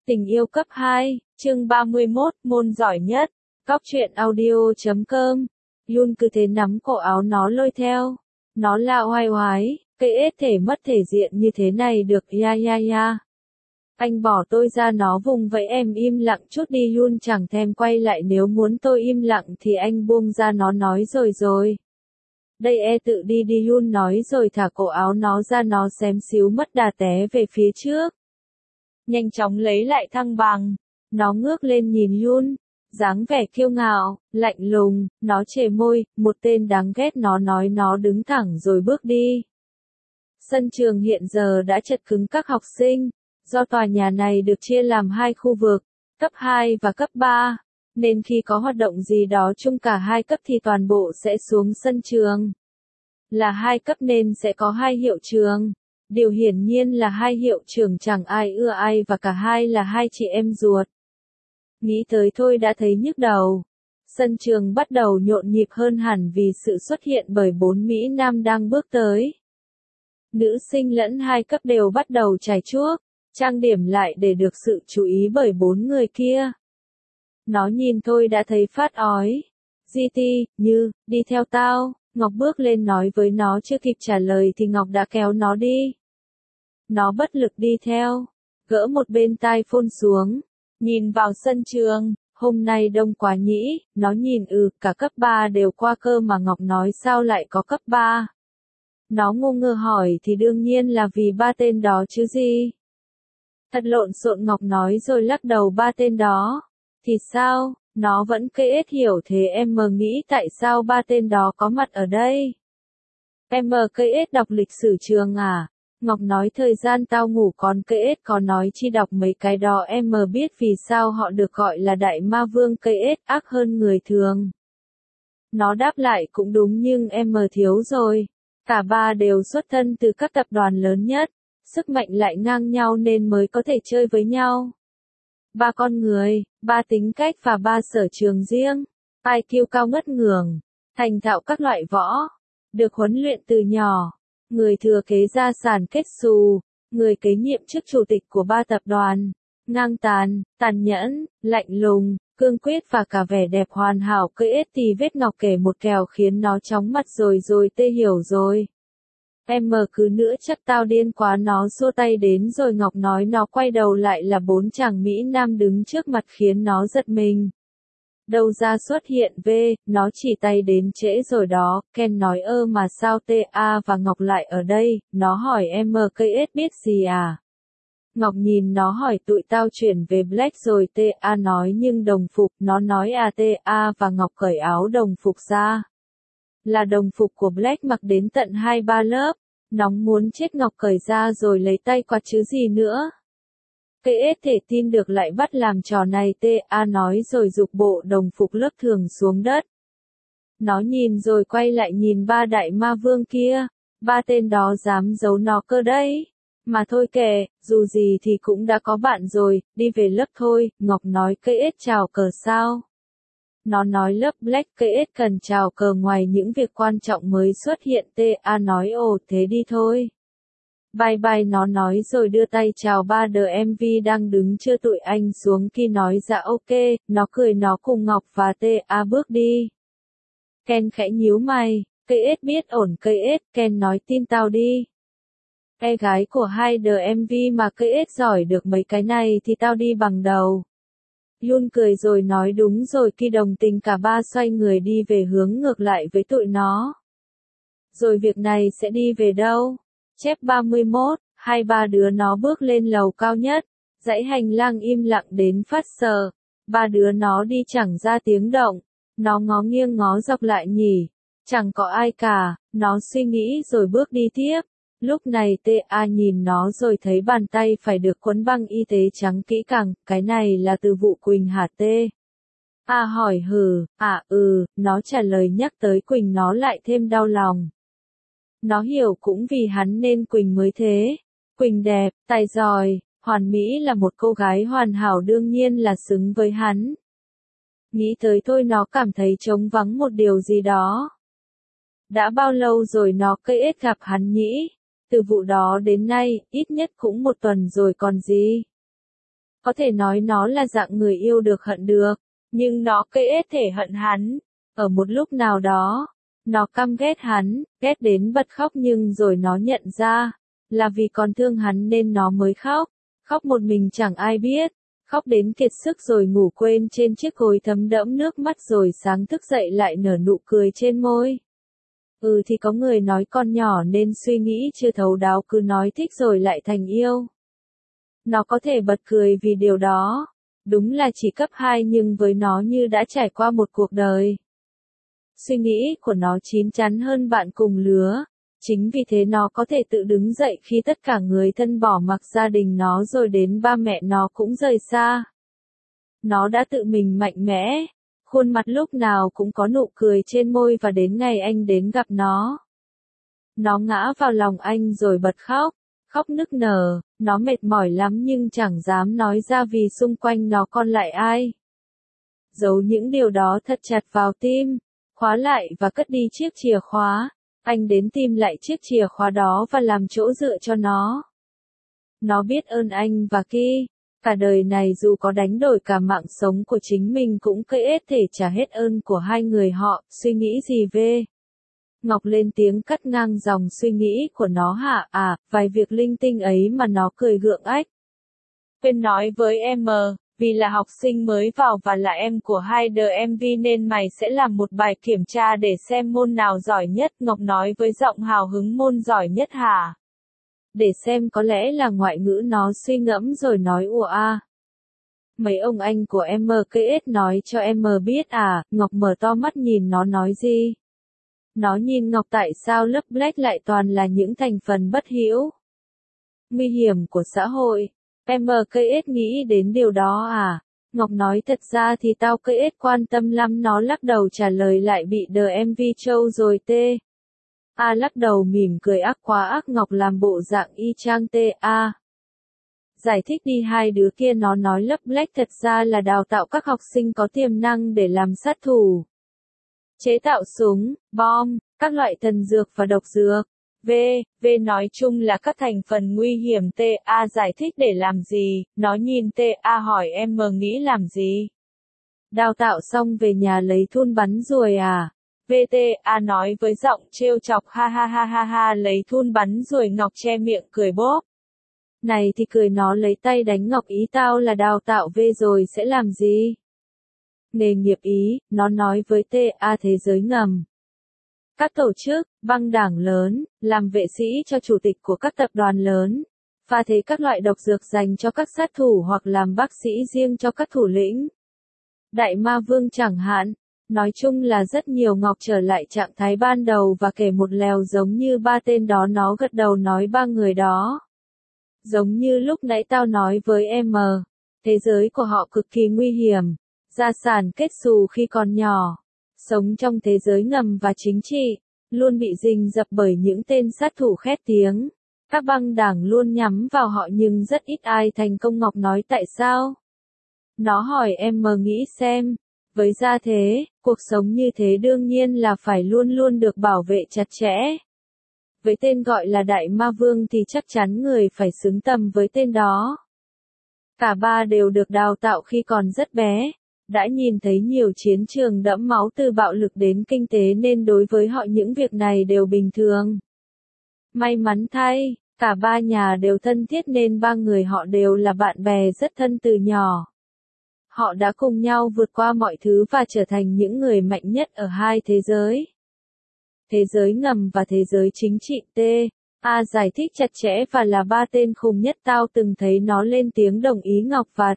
Tình yêu cấp 2, chương 31, môn giỏi nhất. Góc truyện audio.com. Yun cứ thế nắm cổ áo nó lôi theo. Nó la oai oái, cây ết thể mất thể diện như thế này được ya. Anh bỏ tôi ra, nó vùng vẫy, em im lặng chút đi. Yun chẳng thèm quay lại, nếu muốn tôi im lặng thì anh buông ra, nó nói rồi. Đây tự đi đi, Yun nói rồi thả cổ áo nó ra, nó xém xíu mất đà té về phía trước. Nhanh chóng lấy lại thăng bằng, nó ngước lên nhìn Yun, dáng vẻ kiêu ngạo, lạnh lùng, nó chề môi, một tên đáng ghét, nó nói. Nó đứng thẳng rồi bước đi. Sân trường hiện giờ đã chật cứng các học sinh, do tòa nhà này được chia làm hai khu vực, cấp 2 và cấp 3, nên khi có hoạt động gì đó chung cả hai cấp thì toàn bộ sẽ xuống sân trường. Là hai cấp nên sẽ có hai hiệu trường. Điều hiển nhiên là hai hiệu trưởng chẳng ai ưa ai và cả hai là hai chị em ruột. Nghĩ tới thôi đã thấy nhức đầu. Sân trường bắt đầu nhộn nhịp hơn hẳn vì sự xuất hiện bởi 4 Mỹ Nam đang bước tới. Nữ sinh lẫn hai cấp đều bắt đầu chải chuốt, trang điểm lại để được sự chú ý bởi 4 người kia. Nó nhìn thôi đã thấy phát ói. GT, Như, đi theo tao. Ngọc bước lên nói với nó, chưa kịp trả lời thì Ngọc đã kéo nó đi. Nó bất lực đi theo, gỡ một bên tai phone xuống, nhìn vào sân trường, hôm nay đông quá nhỉ, nó nhìn cả cấp 3 đều qua cơ mà Ngọc nói sao lại có cấp 3. Nó ngu ngơ hỏi thì đương nhiên là vì ba tên đó chứ gì. Thật lộn xộn, Ngọc nói rồi lắc đầu. Ba tên đó, thì sao, nó vẫn kể hiểu thế. Em nghĩ tại sao ba tên đó có mặt ở đây. Em đọc lịch sử trường à? Ngọc nói thời gian tao ngủ còn có nói chi đọc mấy cái đó. Em biết vì sao họ được gọi là đại ma vương, ác hơn người thường. Nó đáp lại cũng đúng nhưng em thiếu rồi. Cả ba đều xuất thân từ các tập đoàn lớn nhất, sức mạnh lại ngang nhau nên mới có thể chơi với nhau. Ba con người, ba tính cách và ba sở trường riêng. IQ cao ngất ngường, thành thạo các loại võ, được huấn luyện từ nhỏ. Người thừa kế gia sản kết xù, người kế nhiệm chức chủ tịch của ba tập đoàn, ngang tàn, tàn nhẫn, lạnh lùng, cương quyết và cả vẻ đẹp hoàn hảo. Thì vết Ngọc kể một kèo khiến nó chóng mặt rồi. Tê hiểu rồi. Em cứ nữa chắc tao điên quá. Nó xua tay đến rồi. Ngọc nói. Nó quay đầu lại là 4 chàng Mỹ Nam đứng trước mặt khiến nó giật mình. Đâu ra xuất hiện nó chỉ tay đến trễ rồi đó. Ken nói mà sao TA và Ngọc lại ở đây. Nó hỏi em biết gì à? Ngọc nhìn nó hỏi tụi tao chuyển về Black rồi. TA nói nhưng đồng phục. Nó nói TA và Ngọc cởi áo đồng phục ra. Là đồng phục của Black mặc đến tận 2-3 lớp. Nóng muốn chết. Ngọc cởi ra rồi lấy tay quạt chứ gì nữa. Thể tin được lại bắt làm trò này. TA nói rồi giục bộ đồng phục lớp thường xuống đất. Nó nhìn rồi quay lại nhìn ba đại ma vương kia. Ba tên đó dám giấu nó cơ đấy. Mà thôi kệ, dù gì thì cũng đã có bạn rồi, đi về lớp thôi. Ngọc nói. Chào cờ sao? Nó nói lớp Black cần chào cờ ngoài những việc quan trọng mới xuất hiện. TA nói thế đi thôi. Bye bye, nó nói rồi đưa tay chào ba DMV đang đứng chưa tụi anh xuống. Khi nói dạ ok, nó cười. Nó cùng Ngọc và TA bước đi. Ken khẽ nhíu mày. Biết ổn. Ken nói tin tao đi. Gái của hai DMV mà giỏi được mấy cái này thì tao đi bằng đầu. Yun cười rồi nói đúng rồi. Khi đồng tình cả ba xoay người đi về hướng ngược lại với tụi nó. Rồi việc này sẽ đi về đâu? Chép 31, hai ba đứa nó bước lên lầu cao nhất, dãy hành lang im lặng đến phát sợ. Ba đứa nó đi chẳng ra tiếng động, nó ngó nghiêng ngó dọc lại nhỉ, chẳng có ai cả, nó suy nghĩ rồi bước đi tiếp. Lúc này TA nhìn nó rồi thấy bàn tay phải được quấn băng y tế trắng kỹ càng. Cái này là từ vụ Quỳnh hả? A hỏi hừ, nó trả lời. Nhắc tới Quỳnh nó lại thêm đau lòng. Nó hiểu cũng vì hắn nên Quỳnh mới thế. Quỳnh đẹp, tài giỏi, hoàn mỹ, là một cô gái hoàn hảo, đương nhiên là xứng với hắn. Nghĩ tới thôi nó cảm thấy trống vắng một điều gì đó. Đã bao lâu rồi nó gặp hắn nhỉ? Từ vụ đó đến nay, ít nhất cũng 1 tuần rồi còn gì. Có thể nói nó là dạng người yêu được hận được, nhưng nó cây ết thể hận hắn. Ở một lúc nào đó, nó căm ghét hắn, ghét đến bật khóc nhưng rồi nó nhận ra, là vì còn thương hắn nên nó mới khóc. Khóc một mình chẳng ai biết, khóc đến kiệt sức rồi ngủ quên trên chiếc gối thấm đẫm nước mắt rồi sáng thức dậy lại nở nụ cười trên môi. Thì có người nói con nhỏ nên suy nghĩ chưa thấu đáo cứ nói thích rồi lại thành yêu. Nó có thể bật cười vì điều đó. Đúng là chỉ cấp 2 nhưng với nó như đã trải qua một cuộc đời. Suy nghĩ của nó chín chắn hơn bạn cùng lứa. Chính vì thế nó có thể tự đứng dậy khi tất cả người thân bỏ mặc gia đình nó rồi đến ba mẹ nó cũng rời xa. Nó đã tự mình mạnh mẽ. Khuôn mặt lúc nào cũng có nụ cười trên môi và đến ngày anh đến gặp nó. Nó ngã vào lòng anh rồi bật khóc. Khóc nức nở, nó mệt mỏi lắm nhưng chẳng dám nói ra vì xung quanh nó còn lại ai. Giấu những điều đó thật chặt vào tim, khóa lại và cất đi chiếc chìa khóa. Anh đến tìm lại chiếc chìa khóa đó và làm chỗ dựa cho nó. Nó biết ơn anh và Ki. Cả đời này dù có đánh đổi cả mạng sống của chính mình cũng cây ết thể trả hết ơn của hai người họ, suy nghĩ gì về. Ngọc lên tiếng cắt ngang dòng suy nghĩ của nó hả vài việc linh tinh ấy mà nó cười gượng ách. Quên nói với em vì là học sinh mới vào và là em của hai đứa MV nên mày sẽ làm một bài kiểm tra để xem môn nào giỏi nhất. Ngọc nói với giọng hào hứng môn giỏi nhất hả? Để xem có lẽ là ngoại ngữ nó suy ngẫm rồi nói ủa Mấy ông anh của em KS nói cho em biết Ngọc mở to mắt nhìn nó nói gì? Nó nhìn Ngọc tại sao lớp Black lại toàn là những thành phần bất hữu. Nguy hiểm của xã hội. MKS nghĩ đến điều đó Ngọc nói thật ra thì tao KS quan tâm lắm nó lắc đầu trả lời lại bị The MV Châu rồi lắc đầu mỉm cười ác quá ác Ngọc làm bộ dạng y chang giải thích đi hai đứa kia nó nói lớp Black thật ra là đào tạo các học sinh có tiềm năng để làm sát thủ. Chế tạo súng, bom, các loại thần dược và độc dược. V nói chung là các thành phần nguy hiểm giải thích để làm gì, nó nhìn hỏi em nghĩ làm gì. Đào tạo xong về nhà lấy thun bắn ruồi nói với giọng trêu chọc ha ha ha ha ha lấy thun bắn ruồi Ngọc che miệng cười bốp. Này thì cười nó lấy tay đánh Ngọc ý tao là đào tạo V rồi sẽ làm gì? Nghề nghiệp ý, nó nói với thế giới ngầm. Các tổ chức, băng đảng lớn, làm vệ sĩ cho chủ tịch của các tập đoàn lớn, pha thế các loại độc dược dành cho các sát thủ hoặc làm bác sĩ riêng cho các thủ lĩnh. Đại ma vương chẳng hạn, nói chung là rất nhiều. Ngọc trở lại trạng thái ban đầu và kể một lèo giống như ba tên đó. Nó gật đầu nói ba người đó. Giống như lúc nãy tao nói với em thế giới của họ cực kỳ nguy hiểm, gia sản kết xù khi còn nhỏ, sống trong thế giới ngầm và chính trị, luôn bị rình rập bởi những tên sát thủ khét tiếng. Các băng đảng luôn nhắm vào họ nhưng rất ít ai thành công. Ngọc nói tại sao? Nó hỏi em nghĩ xem, với gia thế, cuộc sống như thế đương nhiên là phải luôn luôn được bảo vệ chặt chẽ. Với tên gọi là Đại Ma Vương thì chắc chắn người phải xứng tầm với tên đó. Cả ba đều được đào tạo khi còn rất bé, đã nhìn thấy nhiều chiến trường đẫm máu từ bạo lực đến kinh tế nên đối với họ những việc này đều bình thường. May mắn thay, cả ba nhà đều thân thiết nên ba người họ đều là bạn bè rất thân từ nhỏ. Họ đã cùng nhau vượt qua mọi thứ và trở thành những người mạnh nhất ở hai thế giới. Thế giới ngầm và thế giới chính trị giải thích chặt chẽ và là ba tên khùng nhất tao từng thấy. Nó lên tiếng đồng ý. Ngọc và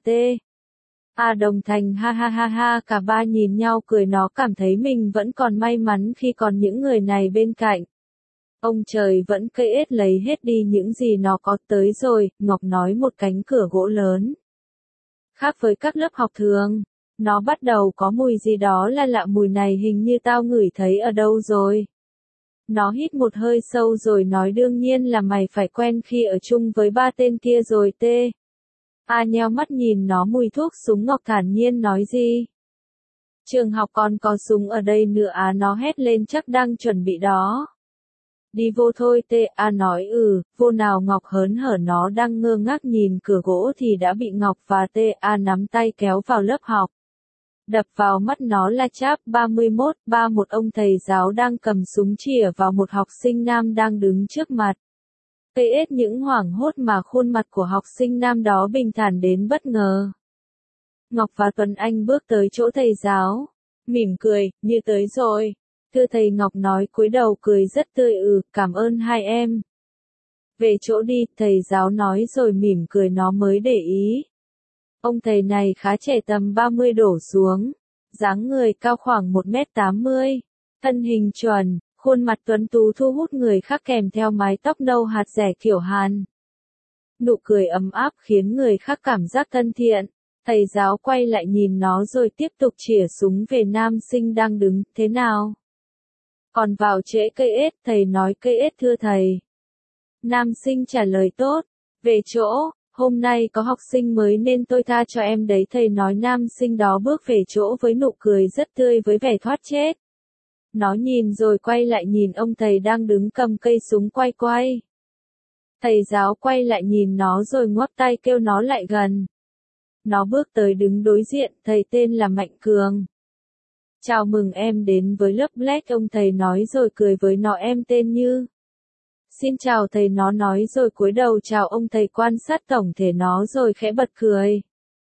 đồng thành ha ha ha ha. Cả ba nhìn nhau cười. Nó cảm thấy mình vẫn còn may mắn khi còn những người này bên cạnh. Ông trời vẫn KS lấy hết đi những gì nó có tới rồi. Ngọc nói một cánh cửa gỗ lớn. Khác với các lớp học thường, nó bắt đầu có mùi gì đó là lạ. Mùi này hình như tao ngửi thấy ở đâu rồi. Nó hít một hơi sâu rồi nói đương nhiên là mày phải quen khi ở chung với ba tên kia rồi nheo mắt nhìn nó mùi thuốc súng. Ngọc thản nhiên nói gì? Trường học còn có súng ở đây nữa nó hét lên chắc đang chuẩn bị đó. Đi vô thôi tê a nói vô nào Ngọc hớn hở nó đang ngơ ngác nhìn cửa gỗ thì đã bị Ngọc và tê a nắm tay kéo vào lớp học. Đập vào mắt nó là cháp 31 ông thầy giáo đang cầm súng chĩa vào một học sinh nam đang đứng trước mặt. PS những hoảng hốt mà khuôn mặt của học sinh nam đó bình thản đến bất ngờ. Ngọc và Tuấn Anh bước tới chỗ thầy giáo, mỉm cười, như tới rồi. Thưa thầy Ngọc nói cúi đầu cười rất tươi cảm ơn hai em. Về chỗ đi, thầy giáo nói rồi mỉm cười nó mới để ý. Ông thầy này khá trẻ tầm 30 đổ xuống, dáng người cao khoảng 1m80, thân hình chuẩn, khuôn mặt tuấn tú thu hút người khác kèm theo mái tóc nâu hạt rẻ kiểu Hàn. Nụ cười ấm áp khiến người khác cảm giác thân thiện. Thầy giáo quay lại nhìn nó rồi tiếp tục chĩa súng về nam sinh đang đứng, thế nào? Còn vào trễ KS, thầy nói KS thưa thầy. Nam sinh trả lời tốt, về chỗ, hôm nay có học sinh mới nên tôi tha cho em đấy thầy nói nam sinh đó bước về chỗ với nụ cười rất tươi với vẻ thoát chết. Nó nhìn rồi quay lại nhìn ông thầy đang đứng cầm cây súng quay. Thầy giáo quay lại nhìn nó rồi ngoắc tay kêu nó lại gần. Nó bước tới đứng đối diện, thầy tên là Mạnh Cường. Chào mừng em đến với lớp Black ông thầy nói rồi cười với nó em tên Như. Xin chào thầy nó nói rồi cúi đầu chào ông thầy quan sát tổng thể nó rồi khẽ bật cười.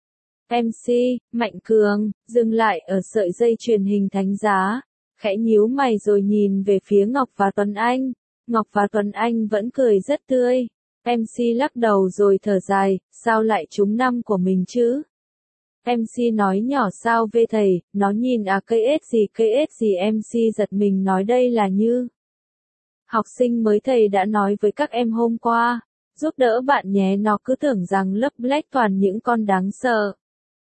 MC, Mạnh Cường, dừng lại ở sợi dây truyền hình thánh giá, khẽ nhíu mày rồi nhìn về phía Ngọc và Tuấn Anh. Ngọc và Tuấn Anh vẫn cười rất tươi. MC lắc đầu rồi thở dài, sao lại trúng năm của mình chứ? MC nói nhỏ sao về thầy, nó nhìn KS gì MC giật mình nói đây là Như. Học sinh mới thầy đã nói với các em hôm qua, giúp đỡ bạn nhé nó cứ tưởng rằng lớp Black toàn những con đáng sợ.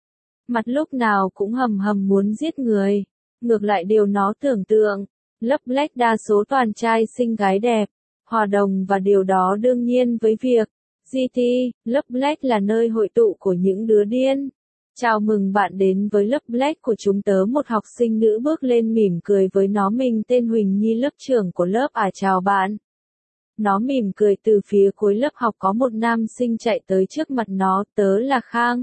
Mặt lúc nào cũng hầm hầm muốn giết người, ngược lại điều nó tưởng tượng, lớp Black đa số toàn trai xinh gái đẹp, hòa đồng và điều đó đương nhiên với việc GT, lớp Black là nơi hội tụ của những đứa điên. Chào mừng bạn đến với lớp Black của chúng tớ một học sinh nữ bước lên mỉm cười với nó mình tên Huỳnh Nhi lớp trưởng của lớp chào bạn. Nó mỉm cười từ phía cuối lớp học có một nam sinh chạy tới trước mặt nó tớ là Khang.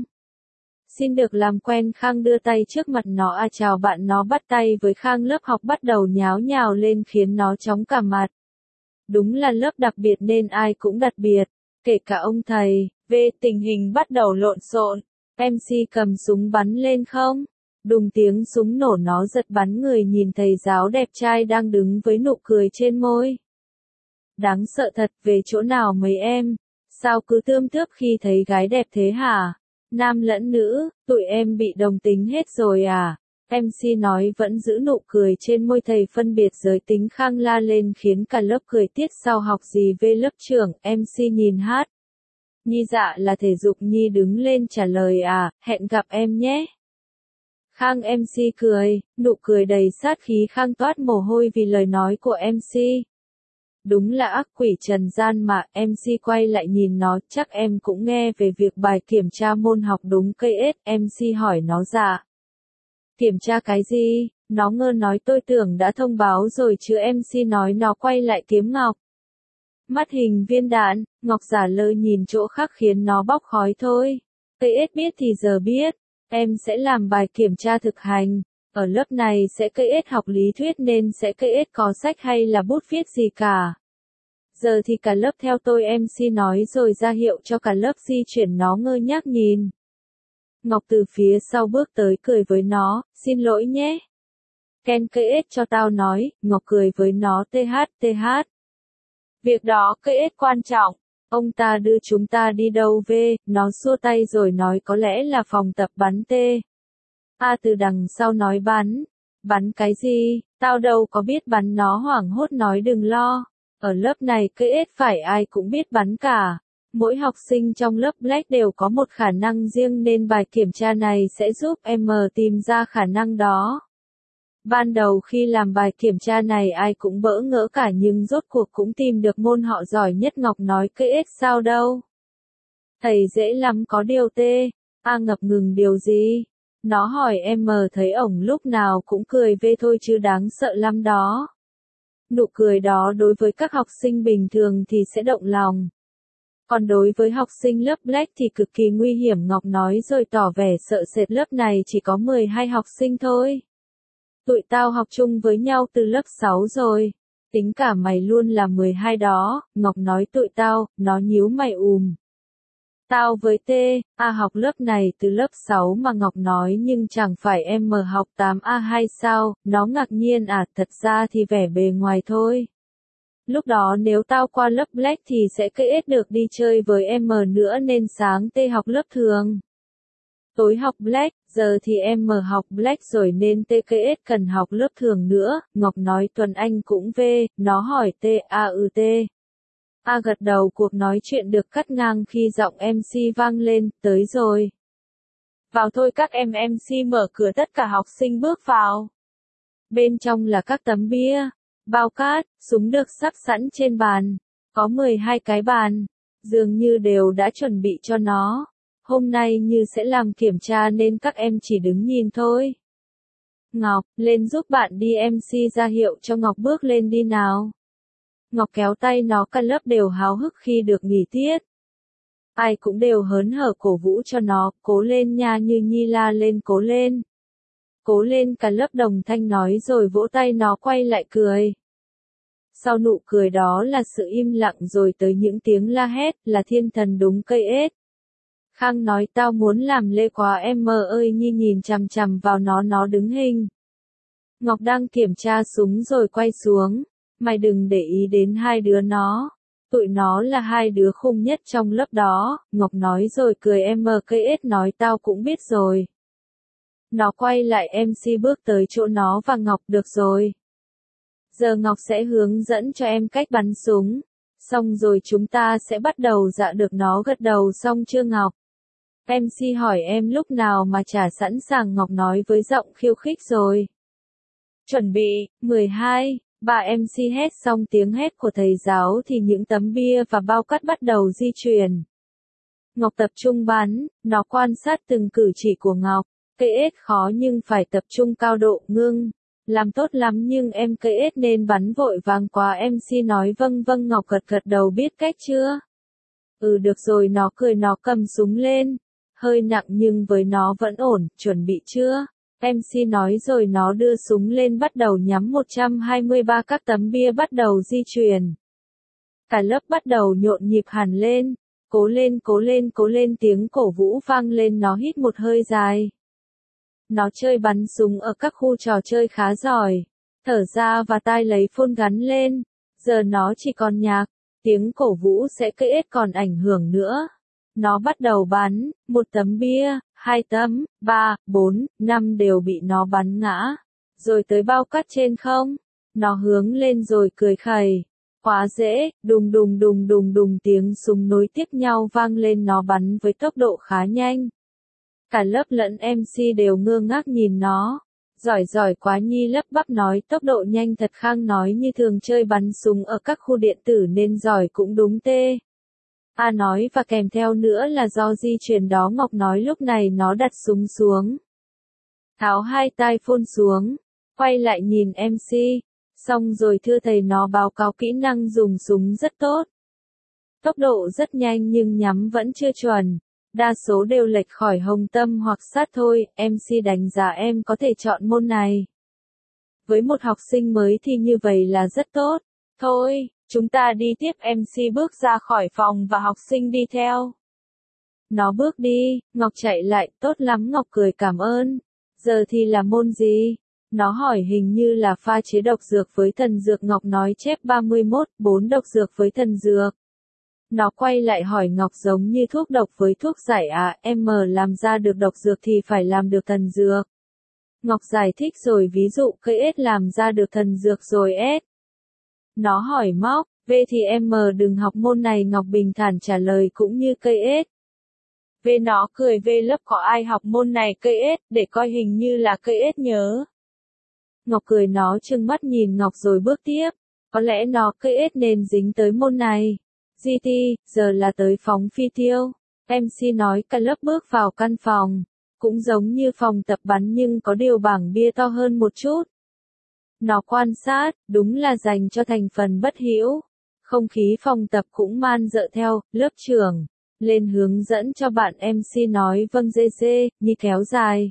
Xin được làm quen Khang đưa tay trước mặt nó chào bạn nó bắt tay với Khang lớp học bắt đầu nháo nhào lên khiến nó chóng cả mặt. Đúng là lớp đặc biệt nên ai cũng đặc biệt, kể cả ông thầy, về tình hình bắt đầu lộn xộn. MC cầm súng bắn lên không? Đùng tiếng súng nổ nó giật bắn người nhìn thầy giáo đẹp trai đang đứng với nụ cười trên môi. Đáng sợ thật về chỗ nào mấy em? Sao cứ tươm tướp khi thấy gái đẹp thế hả? Nam lẫn nữ, tụi em bị đồng tính hết rồi à? MC nói vẫn giữ nụ cười trên môi thầy phân biệt giới tính Khang la lên khiến cả lớp cười tiết sau học gì về lớp trưởng, MC nhìn hát. Nhi dạ là thể dục Nhi đứng lên trả lời hẹn gặp em nhé. Khang MC cười, nụ cười đầy sát khí Khang toát mồ hôi vì lời nói của MC. Đúng là ác quỷ trần gian mà, MC quay lại nhìn nó, chắc em cũng nghe về việc bài kiểm tra môn học đúng KS, MC hỏi nó dạ. Kiểm tra cái gì? Nó ngơ nói tôi tưởng đã thông báo rồi chứ MC nói nó quay lại kiếm Ngọc. Mắt hình viên đạn, Ngọc giả lơ nhìn chỗ khác khiến nó bốc khói thôi. KS biết thì giờ biết, em sẽ làm bài kiểm tra thực hành. Ở lớp này sẽ KS học lý thuyết nên sẽ KS có sách hay là bút viết gì cả. Giờ thì cả lớp theo tôi MC nói rồi ra hiệu cho cả lớp di chuyển nó ngơ ngác nhìn. Ngọc từ phía sau bước tới cười với nó, xin lỗi nhé. Ken KS cho tao nói, Ngọc cười với nó TH. Việc đó KS quan trọng, ông ta đưa chúng ta đi đâu về, nó xua tay rồi nói có lẽ là phòng tập bắn từ đằng sau nói bắn cái gì, tao đâu có biết bắn nó hoảng hốt nói đừng lo, ở lớp này KS phải ai cũng biết bắn cả. Mỗi học sinh trong lớp Black đều có một khả năng riêng nên bài kiểm tra này sẽ giúp em tìm ra khả năng đó. Ban đầu khi làm bài kiểm tra này ai cũng bỡ ngỡ cả nhưng rốt cuộc cũng tìm được môn họ giỏi nhất. Ngọc nói KS sao đâu. Thầy dễ lắm có điều ngập ngừng điều gì? Nó hỏi em thấy ổng lúc nào cũng cười về thôi chứ đáng sợ lắm đó. Nụ cười đó đối với các học sinh bình thường thì sẽ động lòng. Còn đối với học sinh lớp Black thì cực kỳ nguy hiểm, Ngọc nói rồi tỏ vẻ sợ sệt, lớp này chỉ có 12 học sinh thôi. Tụi tao học chung với nhau từ lớp 6 rồi. Tính cả mày luôn là 12 đó, Ngọc nói tụi tao, nó nhíu mày Tao với T.A học lớp này từ lớp 6 mà Ngọc nói nhưng chẳng phải em M học 8A hay sao, nó ngạc nhiên thật ra thì vẻ bề ngoài thôi. Lúc đó nếu tao qua lớp Black thì sẽ KS được đi chơi với em M nữa nên sáng T học lớp thường. Tối học Black, giờ thì em M học Black rồi nên TKS cần học lớp thường nữa, Ngọc nói Tuấn Anh cũng về, nó hỏi A gật đầu, cuộc nói chuyện được cắt ngang khi giọng MC vang lên, tới rồi. Vào thôi các em, MC mở cửa, tất cả học sinh bước vào. Bên trong là các tấm bia, bao cát, súng được sắp sẵn trên bàn. Có 12 cái bàn, dường như đều đã chuẩn bị cho nó. Hôm nay như sẽ làm kiểm tra nên các em chỉ đứng nhìn thôi. Ngọc, lên giúp bạn đi, MC ra hiệu cho Ngọc bước lên đi nào. Ngọc kéo tay nó, cả lớp đều háo hức khi được nghỉ tiết. Ai cũng đều hớn hở cổ vũ cho nó, cố lên nha, Như Nhi la lên, cố lên. Cố lên, cả lớp đồng thanh nói rồi vỗ tay, nó quay lại cười. Sau nụ cười đó là sự im lặng rồi tới những tiếng la hét, là thiên thần đúng cây ếch. Khang nói tao muốn làm lễ quá em ơi, Nhi nhìn chằm chằm vào nó đứng hình. Ngọc đang kiểm tra súng rồi quay xuống. Mày đừng để ý đến hai đứa nó. Tụi nó là hai đứa khùng nhất trong lớp đó, Ngọc nói rồi cười, MKS nói tao cũng biết rồi. Nó quay lại MC bước tới chỗ nó và Ngọc, được rồi. Giờ Ngọc sẽ hướng dẫn cho em cách bắn súng. Xong rồi chúng ta sẽ bắt đầu. Dạ được, nó gật đầu. Xong chưa Ngọc? MC hỏi em lúc nào mà chả sẵn sàng, Ngọc nói với giọng khiêu khích rồi. Chuẩn bị, 12. Bà MC hét xong tiếng hét của thầy giáo thì những tấm bia và bao cát bắt đầu di chuyển. Ngọc tập trung bắn, nó quan sát từng cử chỉ của Ngọc. KS khó nhưng phải tập trung cao độ, ngưng. Làm tốt lắm nhưng em KS nên bắn vội vàng quá, MC nói vâng vâng, Ngọc gật gật đầu, biết cách chưa? Được rồi, nó cười, nó cầm súng lên. Hơi nặng nhưng với nó vẫn ổn, chuẩn bị chưa? MC nói rồi nó đưa súng lên bắt đầu nhắm 123, các tấm bia bắt đầu di chuyển. Cả lớp bắt đầu nhộn nhịp hẳn lên. Cố lên, cố lên, cố lên, tiếng cổ vũ vang lên, nó hít một hơi dài. Nó chơi bắn súng ở các khu trò chơi khá giỏi. Thở ra và tai lấy phone gắn lên. Giờ nó chỉ còn nhạc, tiếng cổ vũ sẽ KS còn ảnh hưởng nữa. Nó bắt đầu bắn, một tấm bia, 2 tấm, 3, 4, 5 đều bị nó bắn ngã. Rồi tới bao cát trên không? Nó hướng lên rồi cười khẩy. Quá dễ, đùng đùng đùng đùng đùng, tiếng súng nối tiếp nhau vang lên, nó bắn với tốc độ khá nhanh. Cả lớp lẫn MC đều ngơ ngác nhìn nó. Giỏi giỏi quá Nhi, lắp bắp nói tốc độ nhanh thật. Khang nói như thường chơi bắn súng ở các khu điện tử nên giỏi cũng đúng. A nói và kèm theo nữa là do di chuyển đó. Ngọc nói lúc này nó đặt súng xuống. Tháo hai tai phone xuống. Quay lại nhìn MC. Xong rồi thưa thầy, nó báo cáo kỹ năng dùng súng rất tốt. Tốc độ rất nhanh nhưng nhắm vẫn chưa chuẩn. Đa số đều lệch khỏi hồng tâm hoặc sát thôi. MC đánh giá em có thể chọn môn này. Với một học sinh mới thì như vậy là rất tốt. Thôi, chúng ta đi tiếp. MC bước ra khỏi phòng và học sinh đi theo. Nó bước đi, Ngọc chạy lại, tốt lắm. Ngọc cười cảm ơn. Giờ thì là môn gì? Nó hỏi. Hình như là pha chế độc dược với thần dược. Ngọc nói chép 31, 4 độc dược với thần dược. Nó quay lại hỏi Ngọc, giống như thuốc độc với thuốc giải à? Em làm ra được độc dược thì phải làm được thần dược. Ngọc giải thích rồi ví dụ KS làm ra được thần dược rồi S. Nó hỏi móc, V thì em đừng học môn này. Ngọc bình thản trả lời cũng như KS. V nó cười, V lớp có ai học môn này KS, để coi hình như là KS nhớ. Ngọc cười, nó trừng mắt nhìn Ngọc rồi bước tiếp. Có lẽ nó KS nên dính tới môn này. GT, giờ là tới phóng phi tiêu. MC nói. Cả lớp bước vào căn phòng. Cũng giống như phòng tập bắn nhưng có điều bảng bia to hơn một chút. Nó quan sát, đúng là dành cho thành phần bất hữu. Không khí phòng tập cũng man dợ theo, lớp trưởng. Lên hướng dẫn cho bạn MC nói vâng dê dê, Nhi kéo dài.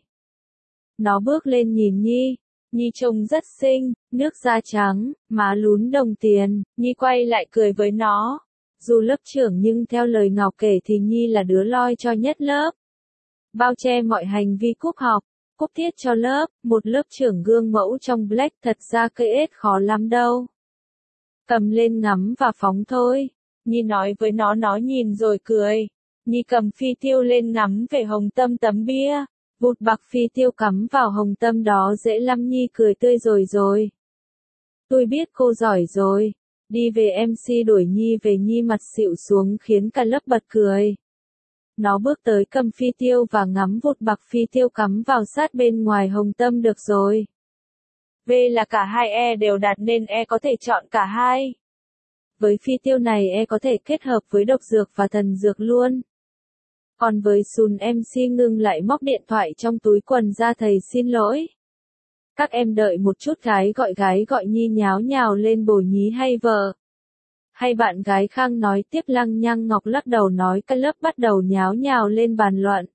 Nó bước lên nhìn Nhi. Nhi trông rất xinh, nước da trắng, má lún đồng tiền. Nhi quay lại cười với nó. Dù lớp trưởng nhưng theo lời Ngọc kể thì Nhi là đứa loi cho nhất lớp. Bao che mọi hành vi cúp học, cúp tiết cho lớp, một lớp trưởng gương mẫu trong Black thật ra KS khó lắm đâu. Cầm lên ngắm và phóng thôi. Nhi nói với nó nhìn rồi cười. Nhi cầm phi tiêu lên ngắm về hồng tâm tấm bia. Vụt bạc phi tiêu cắm vào hồng tâm đó dễ lắm. Nhi cười tươi rồi. Tôi biết cô giỏi rồi. Đi về MC đuổi Nhi về. Nhi mặt xịu xuống khiến cả lớp bật cười. Nó bước tới cầm phi tiêu và ngắm vụt bạc phi tiêu cắm vào sát bên ngoài hồng tâm được rồi. V là cả hai E đều đạt nên E có thể chọn cả hai. Với phi tiêu này E có thể kết hợp với độc dược và thần dược luôn. Còn với Sun MC ngừng lại móc điện thoại trong túi quần ra thầy xin lỗi. Các em đợi một chút gái gọi Nhi nháo nhào lên bồi nhí hay vợ. Hay bạn gái Khang nói tiếp lăng nhăng Ngọc lắc đầu nói cả lớp bắt đầu nháo nhào lên bàn luận.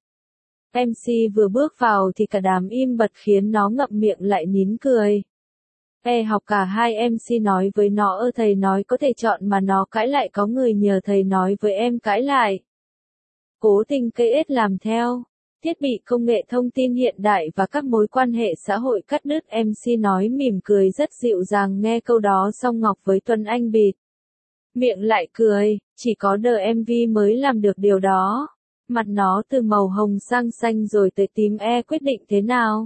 MC vừa bước vào thì cả đám im bặt khiến nó ngậm miệng lại nín cười. Học cả hai MC nói với nó thầy nói có thể chọn mà nó cãi lại có người nhờ thầy nói với em cãi lại. Cố tình KS làm theo. Thiết bị công nghệ thông tin hiện đại và các mối quan hệ xã hội cắt đứt MC nói mỉm cười rất dịu dàng nghe câu đó xong Ngọc với Tuấn Anh bịt miệng lại cười, chỉ có The MV mới làm được điều đó. Mặt nó từ màu hồng sang xanh rồi tới tím quyết định thế nào?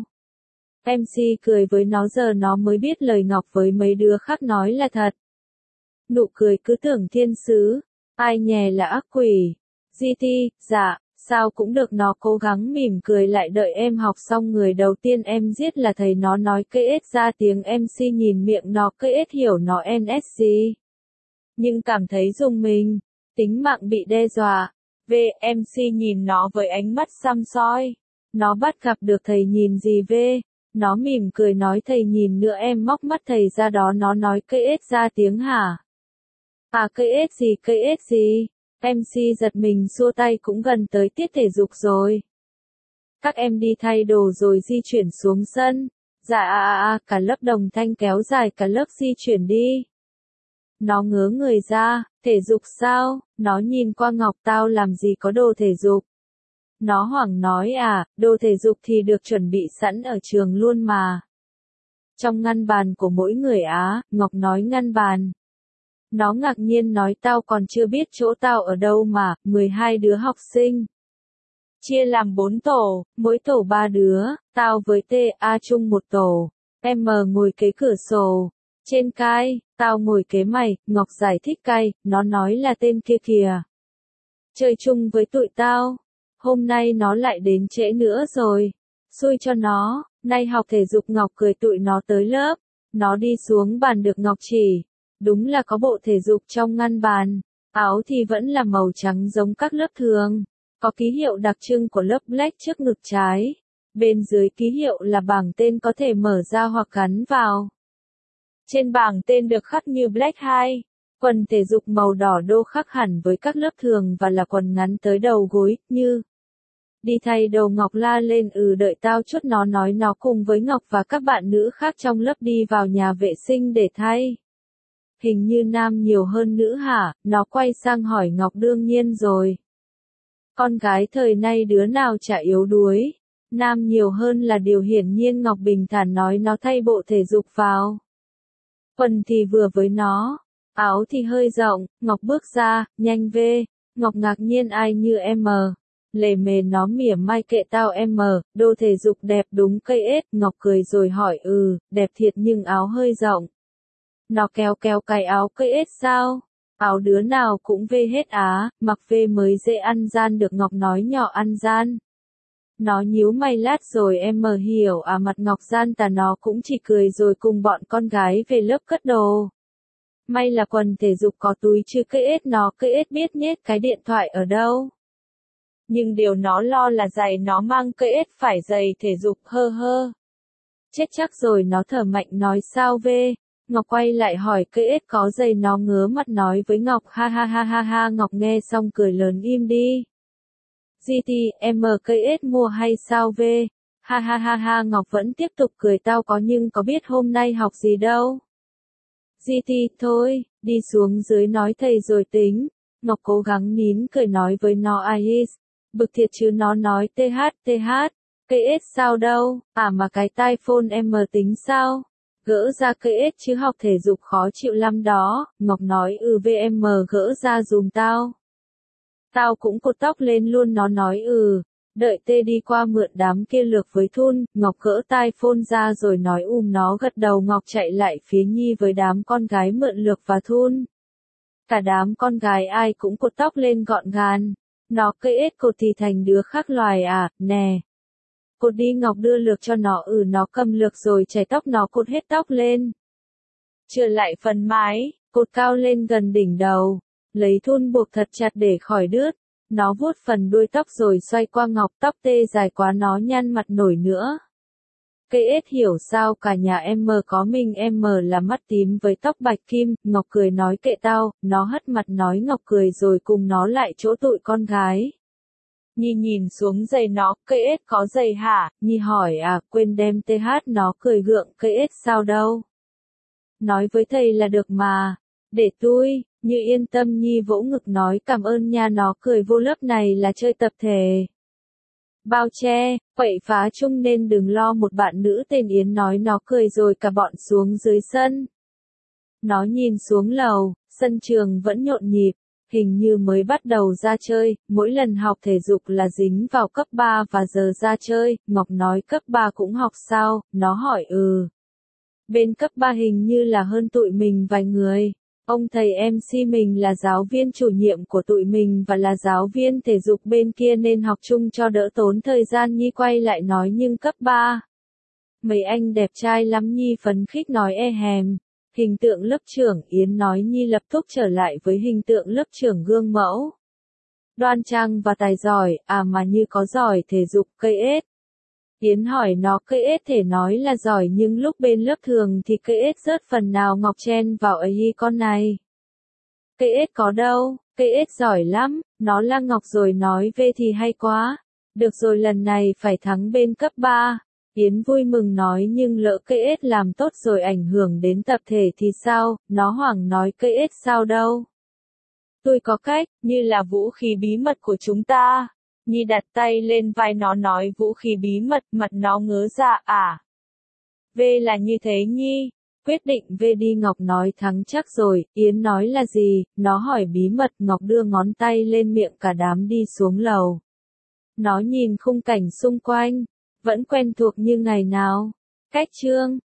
MC cười với nó giờ nó mới biết lời Ngọc với mấy đứa khác nói là thật. Nụ cười cứ tưởng thiên sứ, ai nhè là ác quỷ. GT, dạ, sao cũng được nó cố gắng mỉm cười lại đợi em học xong người đầu tiên em giết là thầy nó nói KS ra tiếng MC nhìn miệng nó KS hiểu nó NSG. Nhưng cảm thấy rùng mình, tính mạng bị đe dọa. MC nhìn nó với ánh mắt săm soi. Nó bắt gặp được thầy nhìn gì nó mỉm cười nói thầy nhìn nữa em móc mắt thầy ra đó nó nói KS ra tiếng hả? KS gì? MC giật mình xua tay cũng gần tới tiết thể dục rồi. Các em đi thay đồ rồi di chuyển xuống sân. Dạ cả lớp đồng thanh kéo dài cả lớp di chuyển đi. Nó ngớ người ra, thể dục sao? Nó nhìn qua Ngọc tao làm gì có đồ thể dục. Nó hoảng nói đồ thể dục thì được chuẩn bị sẵn ở trường luôn mà. Trong ngăn bàn của mỗi người Ngọc nói ngăn bàn. Nó ngạc nhiên nói tao còn chưa biết chỗ tao ở đâu mà, 12 đứa học sinh. Chia làm 4 tổ, mỗi tổ 3 đứa, tao với TA chung một tổ. M ngồi kế cửa sổ. Trên cai, tao ngồi kế mày, Ngọc giải thích cay, nó nói là tên kia kìa. Chơi chung với tụi tao. Hôm nay nó lại đến trễ nữa rồi. Xui cho nó, nay học thể dục Ngọc cười tụi nó tới lớp. Nó đi xuống bàn được Ngọc chỉ. Đúng là có bộ thể dục trong ngăn bàn. Áo thì vẫn là màu trắng giống các lớp thường. Có ký hiệu đặc trưng của lớp Black trước ngực trái. Bên dưới ký hiệu là bảng tên có thể mở ra hoặc gắn vào. Trên bảng tên được khắc như Black 2. Quần thể dục màu đỏ đô khác hẳn với các lớp thường và là quần ngắn tới đầu gối, như. Đi thay đồ Ngọc la lên đợi tao chút nó nói nó cùng với Ngọc và các bạn nữ khác trong lớp đi vào nhà vệ sinh để thay. Hình như nam nhiều hơn nữ hả? Nó quay sang hỏi Ngọc đương nhiên rồi. Con gái thời nay đứa nào chả yếu đuối. Nam nhiều hơn là điều hiển nhiên Ngọc bình thản nói nó thay bộ thể dục vào. Quần thì vừa với nó. Áo thì hơi rộng, Ngọc bước ra, nhanh Ngọc ngạc nhiên ai như em lề mề nó mỉa mai kệ tao em đồ thể dục đẹp đúng KS. Ngọc cười rồi hỏi đẹp thiệt nhưng áo hơi rộng. Nó kéo cái áo KS sao? Áo đứa nào cũng hết mặc mới dễ ăn gian được Ngọc nói nhỏ ăn gian. Nó nhíu mày lát rồi em hiểu mặt Ngọc gian tà nó cũng chỉ cười rồi cùng bọn con gái về lớp cất đồ. May là quần thể dục có túi chứ KS nó KS biết nhét cái điện thoại ở đâu. Nhưng điều nó lo là giày nó mang KS phải giày thể dục hơ. Chết chắc rồi, nó thở mạnh nói sao về. Ngọc quay lại hỏi KS có giày, nó ngứa mặt nói với Ngọc ha ha ha ha ha. Ngọc nghe xong cười lớn im đi. GT, MKS mua hay sao về? Ha ha ha ha. Ngọc vẫn tiếp tục cười tao có nhưng có biết hôm nay học gì đâu. GT, thôi, đi xuống dưới nói thầy rồi tính. Ngọc cố gắng nín cười nói với nó Ais. Bực thiệt chứ, nó nói TH, KS sao đâu, mà cái tai phone M tính sao? Gỡ ra KS chứ học thể dục khó chịu lắm đó. Ngọc nói VM gỡ ra dùm tao. Tao cũng cột tóc lên luôn, nó nói đợi tê đi qua mượn đám kia lược với Thun. Ngọc gỡ tai phone ra rồi nói nó gật đầu. Ngọc chạy lại phía Nhi với đám con gái mượn lược và Thun. Cả đám con gái ai cũng cột tóc lên gọn gàng. Nó KS cột thì thành đứa khác loài nè. Cột đi. Ngọc đưa lược cho nó. Nó cầm lược rồi chải tóc, nó cột hết tóc lên. Trở lại phần mái, cột cao lên gần đỉnh đầu. Lấy Thun buộc thật chặt để khỏi đứt. Nó vuốt phần đuôi tóc rồi xoay qua Ngọc, tóc tê dài quá nó nhăn mặt nổi nữa. KS hiểu sao cả nhà em có mình em là mắt tím với tóc bạch kim. Ngọc cười nói kệ tao. Nó hất mặt nói Ngọc cười rồi cùng nó lại chỗ tụi con gái. Nhi nhìn xuống giày nó, KS có giày hả? Nhi hỏi quên đem TH. Nó cười gượng, KS sao đâu? Nói với thầy là được mà. Để tôi, Như yên tâm. Nhi vỗ ngực nói cảm ơn nha. Nó cười vô lớp này là chơi tập thể. Bao che, quậy phá chung nên đừng lo. Một bạn nữ tên Yến nói. Nó cười rồi cả bọn xuống dưới sân. Nó nhìn xuống lầu, sân trường vẫn nhộn nhịp. Hình như mới bắt đầu ra chơi, mỗi lần học thể dục là dính vào cấp 3 và giờ ra chơi. Ngọc nói cấp 3 cũng học sao? Nó hỏi Bên cấp 3 hình như là hơn tụi mình vài người. Ông thầy MC mình là giáo viên chủ nhiệm của tụi mình và là giáo viên thể dục bên kia nên học chung cho đỡ tốn thời gian. Nhi quay lại nói nhưng cấp 3. Mấy anh đẹp trai lắm. Nhi phấn khích nói hèm. Hình tượng lớp trưởng. Yến nói. Nhi lập tức trở lại với hình tượng lớp trưởng gương mẫu. Đoan trang và tài giỏi, mà như có giỏi thể dục KS. Yến hỏi nó KS thể nói là giỏi nhưng lúc bên lớp thường thì KS rớt phần nào. Ngọc chen vào ấy con này. KS có đâu, KS giỏi lắm, nó là Ngọc rồi nói về thì hay quá. Được rồi lần này phải thắng bên cấp 3. Yến vui mừng nói nhưng lỡ KS làm tốt rồi ảnh hưởng đến tập thể thì sao? Nó hoảng nói KS sao đâu? Tôi có cách, như là vũ khí bí mật của chúng ta. Nhi đặt tay lên vai nó nói vũ khí bí mật. Mặt nó ngớ ra V là như thế Nhi. Quyết định V đi. Ngọc nói thắng chắc rồi. Yến nói là gì? Nó hỏi bí mật. Ngọc đưa ngón tay lên miệng. Cả đám đi xuống lầu. Nó nhìn khung cảnh xung quanh. Vẫn quen thuộc như ngày nào. Cách chương